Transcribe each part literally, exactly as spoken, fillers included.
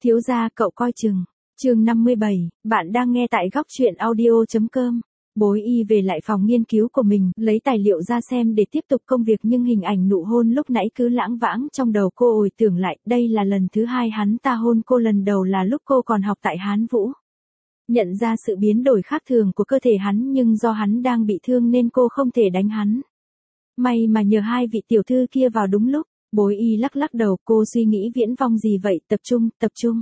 Thiếu gia cậu coi chừng. Chương năm mươi bảy, bạn đang nghe tại góc truyện audio.com. Bối y về lại phòng nghiên cứu của mình, lấy tài liệu ra xem để tiếp tục công việc nhưng hình ảnh nụ hôn lúc nãy cứ lãng vãng trong đầu cô hồi tưởng lại, đây là lần thứ hai hắn ta hôn cô, lần đầu là lúc cô còn học tại Hán Vũ. Nhận ra sự biến đổi khác thường của cơ thể hắn nhưng do hắn đang bị thương nên cô không thể đánh hắn. May mà nhờ hai vị tiểu thư kia vào đúng lúc. Bối y lắc lắc đầu, cô suy nghĩ viễn vông gì vậy, tập trung, tập trung.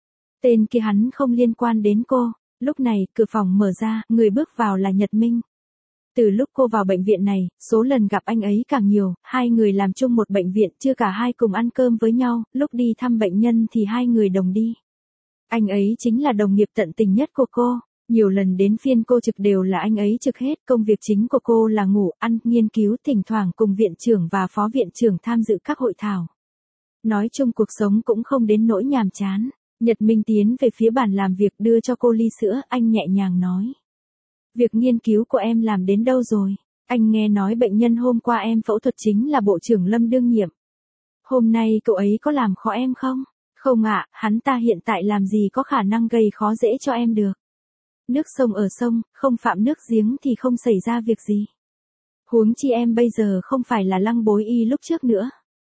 Tên kia hắn không liên quan đến cô. Lúc này, cửa phòng mở ra, người bước vào là Nhật Minh. Từ lúc cô vào bệnh viện này, số lần gặp anh ấy càng nhiều, hai người làm chung một bệnh viện, chưa cả hai cùng ăn cơm với nhau, lúc đi thăm bệnh nhân thì hai người đồng đi. Anh ấy chính là đồng nghiệp tận tình nhất của cô. Nhiều lần đến phiên cô trực đều là anh ấy trực hết, công việc chính của cô là ngủ, ăn, nghiên cứu, thỉnh thoảng cùng viện trưởng và phó viện trưởng tham dự các hội thảo. Nói chung cuộc sống cũng không đến nỗi nhàm chán. Nhật Minh tiến về phía bàn làm việc đưa cho cô ly sữa, anh nhẹ nhàng nói. Việc nghiên cứu của em làm đến đâu rồi? Anh nghe nói bệnh nhân hôm qua em phẫu thuật chính là Bộ trưởng Lâm đương nhiệm. Hôm nay cậu ấy có làm khó em không? Không ạ, hắn ta hiện tại làm gì có khả năng gây khó dễ cho em được. Nước sông ở sông, không phạm nước giếng thì không xảy ra việc gì. Huống chi em bây giờ không phải là Lăng Bối Y lúc trước nữa.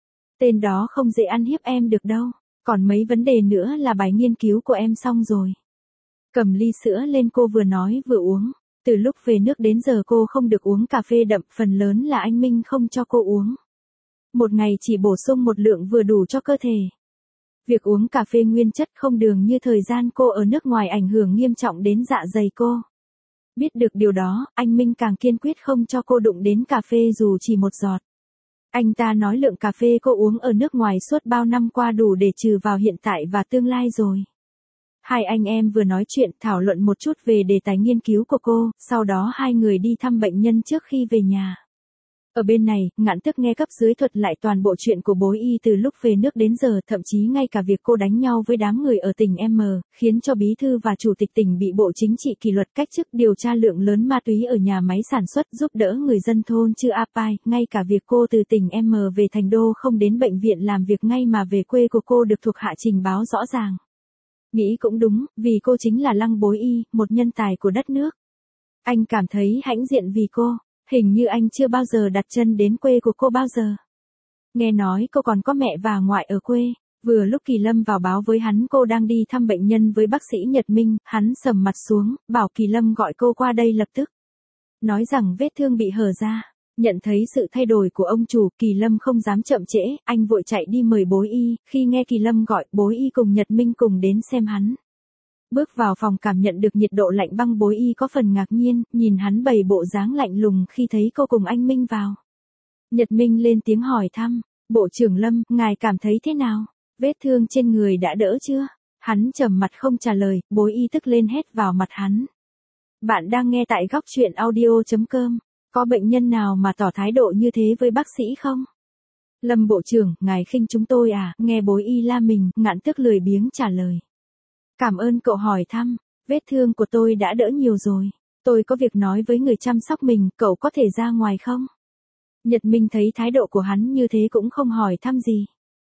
Tên đó không dễ ăn hiếp em được đâu, còn mấy vấn đề nữa là bài nghiên cứu của em xong rồi. Cầm ly sữa lên cô vừa nói vừa uống, từ lúc về nước đến giờ cô không được uống cà phê đậm, phần lớn là anh Minh không cho cô uống. Một ngày chỉ bổ sung một lượng vừa đủ cho cơ thể. Việc uống cà phê nguyên chất không đường như thời gian cô ở nước ngoài ảnh hưởng nghiêm trọng đến dạ dày cô. Biết được điều đó, anh Minh càng kiên quyết không cho cô đụng đến cà phê dù chỉ một giọt. Anh ta nói lượng cà phê cô uống ở nước ngoài suốt bao năm qua đủ để trừ vào hiện tại và tương lai rồi. Hai anh em vừa nói chuyện thảo luận một chút về đề tài nghiên cứu của cô, sau đó hai người đi thăm bệnh nhân trước khi về nhà. Ở bên này, Ngạn Tức nghe cấp dưới thuật lại toàn bộ chuyện của Bối Y từ lúc về nước đến giờ, thậm chí ngay cả việc cô đánh nhau với đám người ở tỉnh M, khiến cho bí thư và chủ tịch tỉnh bị Bộ Chính trị kỷ luật cách chức, điều tra lượng lớn ma túy ở nhà máy sản xuất, giúp đỡ người dân thôn Chư A Pai, ngay cả việc cô từ tỉnh M về thành đô không đến bệnh viện làm việc ngay mà về quê của cô được thuộc hạ trình báo rõ ràng. Nghĩ cũng đúng, vì cô chính là Lăng Bối Y, một nhân tài của đất nước. Anh cảm thấy hãnh diện vì cô. Hình như anh chưa bao giờ đặt chân đến quê của cô bao giờ. Nghe nói cô còn có mẹ và ngoại ở quê. Vừa lúc Kỳ Lâm vào báo với hắn cô đang đi thăm bệnh nhân với bác sĩ Nhật Minh, hắn sầm mặt xuống, bảo Kỳ Lâm gọi cô qua đây lập tức. Nói rằng vết thương bị hở ra. Nhận thấy sự thay đổi của ông chủ, Kỳ Lâm không dám chậm trễ, anh vội chạy đi mời Bối Y. Khi nghe Kỳ Lâm gọi, Bối Y cùng Nhật Minh cùng đến xem hắn. Bước vào phòng cảm nhận được nhiệt độ lạnh băng, Bối Y có phần ngạc nhiên, nhìn hắn bày bộ dáng lạnh lùng khi thấy cô cùng anh Minh vào. Nhật Minh lên tiếng hỏi thăm, Bộ trưởng Lâm, ngài cảm thấy thế nào? Vết thương trên người đã đỡ chưa? Hắn trầm mặt không trả lời, Bối Y tức lên hét vào mặt hắn. Bạn đang nghe tại góc truyện audio.com, có bệnh nhân nào mà tỏ thái độ như thế với bác sĩ không? Lâm Bộ trưởng, ngài khinh chúng tôi à? Nghe Bối Y la mình, Ngạn Tức lười biếng trả lời. Cảm ơn cậu hỏi thăm, vết thương của tôi đã đỡ nhiều rồi. Tôi có việc nói với người chăm sóc mình, cậu có thể ra ngoài không? Nhật Minh thấy thái độ của hắn như thế cũng không hỏi thăm gì.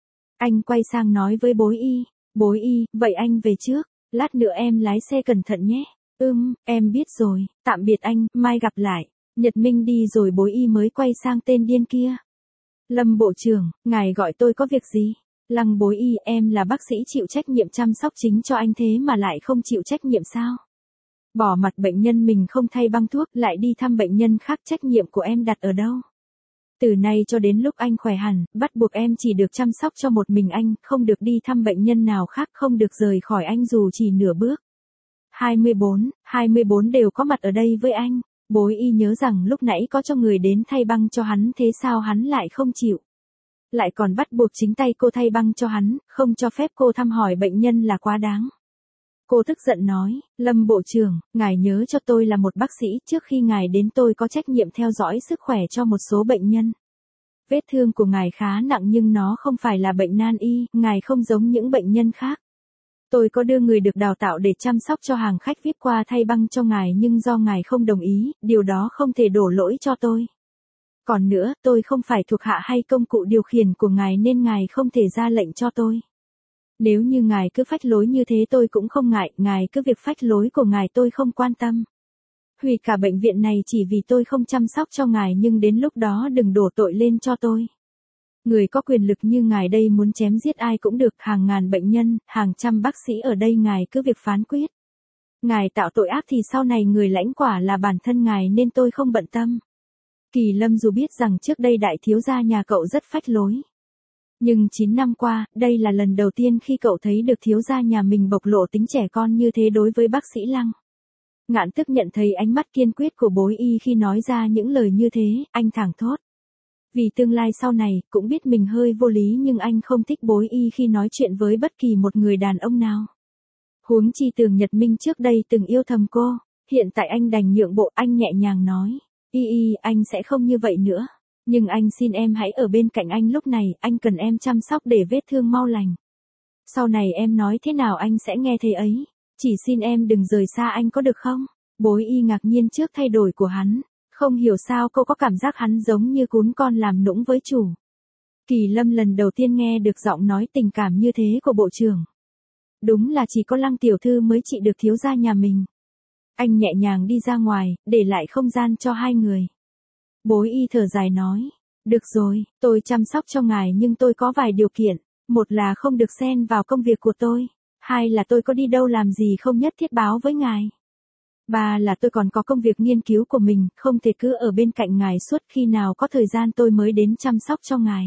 Anh quay sang nói với Bối Y, Bối Y, vậy anh về trước, lát nữa em lái xe cẩn thận nhé. Ừm, em biết rồi, tạm biệt anh, mai gặp lại. Nhật Minh đi rồi Bối Y mới quay sang tên điên kia. Lâm Bộ trưởng, ngài gọi tôi có việc gì? Lăng Bối Y, em là bác sĩ chịu trách nhiệm chăm sóc chính cho anh thế mà lại không chịu trách nhiệm sao? Bỏ mặt bệnh nhân mình không thay băng thuốc, lại đi thăm bệnh nhân khác, trách nhiệm của em đặt ở đâu? Từ nay cho đến lúc anh khỏe hẳn, bắt buộc em chỉ được chăm sóc cho một mình anh, không được đi thăm bệnh nhân nào khác, không được rời khỏi anh dù chỉ nửa bước. hai mươi bốn, hai mươi bốn đều có mặt ở đây với anh. Bối Y nhớ rằng lúc nãy có cho người đến thay băng cho hắn, thế sao hắn lại không chịu? Lại còn bắt buộc chính tay cô thay băng cho hắn, không cho phép cô thăm hỏi bệnh nhân là quá đáng. Cô tức giận nói, Lâm Bộ trưởng, ngài nhớ cho tôi là một bác sĩ, trước khi ngài đến tôi có trách nhiệm theo dõi sức khỏe cho một số bệnh nhân. Vết thương của ngài khá nặng nhưng nó không phải là bệnh nan y, ngài không giống những bệnh nhân khác. Tôi có đưa người được đào tạo để chăm sóc cho hàng khách vi ai pi qua thay băng cho ngài nhưng do ngài không đồng ý, điều đó không thể đổ lỗi cho tôi. Còn nữa, tôi không phải thuộc hạ hay công cụ điều khiển của ngài nên ngài không thể ra lệnh cho tôi. Nếu như ngài cứ phách lối như thế tôi cũng không ngại, ngài cứ việc phách lối của ngài tôi không quan tâm. Hủy cả bệnh viện này chỉ vì tôi không chăm sóc cho ngài, nhưng đến lúc đó đừng đổ tội lên cho tôi. Người có quyền lực như ngài đây muốn chém giết ai cũng được, hàng ngàn bệnh nhân, hàng trăm bác sĩ ở đây ngài cứ việc phán quyết. Ngài tạo tội ác thì sau này người lãnh quả là bản thân ngài nên tôi không bận tâm. Kỳ Lâm dù biết rằng trước đây đại thiếu gia nhà cậu rất phách lối. Nhưng chín năm qua, đây là lần đầu tiên khi cậu thấy được thiếu gia nhà mình bộc lộ tính trẻ con như thế đối với bác sĩ Lăng. Ngạn Tức nhận thấy ánh mắt kiên quyết của bối y khi nói ra những lời như thế, anh thảng thốt. Vì tương lai sau này, cũng biết mình hơi vô lý nhưng anh không thích bối y khi nói chuyện với bất kỳ một người đàn ông nào. Huống chi Tường Nhật Minh trước đây từng yêu thầm cô, hiện tại anh đành nhượng bộ, anh nhẹ nhàng nói. Y y, anh sẽ không như vậy nữa. Nhưng anh xin em hãy ở bên cạnh anh lúc này, anh cần em chăm sóc để vết thương mau lành. Sau này em nói thế nào anh sẽ nghe thế ấy. Chỉ xin em đừng rời xa anh có được không? Bối y ngạc nhiên trước thay đổi của hắn. Không hiểu sao cô có cảm giác hắn giống như cún con làm nũng với chủ. Kỳ Lâm lần đầu tiên nghe được giọng nói tình cảm như thế của bộ trưởng. Đúng là chỉ có Lăng tiểu thư mới trị được thiếu gia nhà mình. Anh nhẹ nhàng đi ra ngoài, để lại không gian cho hai người. Bối y thở dài nói. Được rồi, tôi chăm sóc cho ngài nhưng tôi có vài điều kiện. Một là không được xen vào công việc của tôi. Hai là tôi có đi đâu làm gì không nhất thiết báo với ngài. Ba là tôi còn có công việc nghiên cứu của mình, không thể cứ ở bên cạnh ngài suốt, khi nào có thời gian tôi mới đến chăm sóc cho ngài.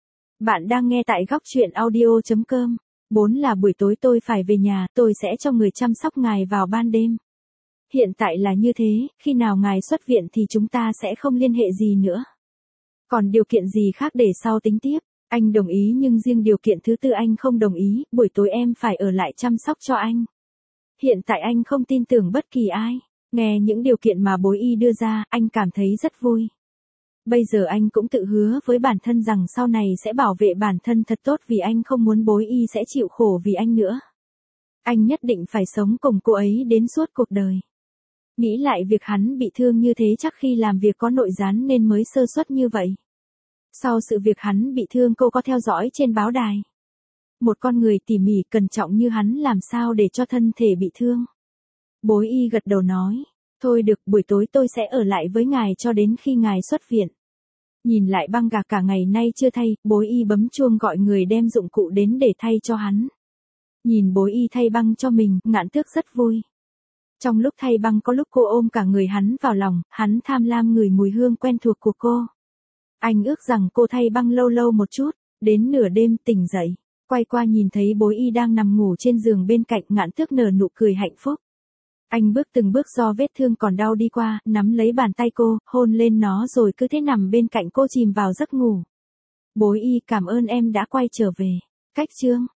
Bạn đang nghe tại góc truyện audio chấm com. Bốn là buổi tối tôi phải về nhà, tôi sẽ cho người chăm sóc ngài vào ban đêm. Hiện tại là như thế, khi nào ngài xuất viện thì chúng ta sẽ không liên hệ gì nữa. Còn điều kiện gì khác để sau tính tiếp. Anh đồng ý nhưng riêng điều kiện thứ tư anh không đồng ý, buổi tối em phải ở lại chăm sóc cho anh. Hiện tại anh không tin tưởng bất kỳ ai. Nghe những điều kiện mà bối y đưa ra, anh cảm thấy rất vui. Bây giờ anh cũng tự hứa với bản thân rằng sau này sẽ bảo vệ bản thân thật tốt vì anh không muốn bối y sẽ chịu khổ vì anh nữa. Anh nhất định phải sống cùng cô ấy đến suốt cuộc đời. Nghĩ lại việc hắn bị thương như thế chắc khi làm việc có nội gián nên mới sơ suất như vậy. Sau sự việc hắn bị thương cô có theo dõi trên báo đài. Một con người tỉ mỉ cẩn trọng như hắn làm sao để cho thân thể bị thương. Bối y gật đầu nói. Thôi được, buổi tối tôi sẽ ở lại với ngài cho đến khi ngài xuất viện. Nhìn lại băng gạc cả ngày nay chưa thay, bối y bấm chuông gọi người đem dụng cụ đến để thay cho hắn. Nhìn bối y thay băng cho mình, Ngạn Tước rất vui. Trong lúc thay băng có lúc cô ôm cả người hắn vào lòng, hắn tham lam ngửi mùi hương quen thuộc của cô. Anh ước rằng cô thay băng lâu lâu một chút, đến nửa đêm tỉnh dậy, quay qua nhìn thấy bối y đang nằm ngủ trên giường bên cạnh, Ngạn Tước nở nụ cười hạnh phúc. Anh bước từng bước do vết thương còn đau đi qua, nắm lấy bàn tay cô, hôn lên nó rồi cứ thế nằm bên cạnh cô chìm vào giấc ngủ. Bối y, cảm ơn em đã quay trở về. Cách chương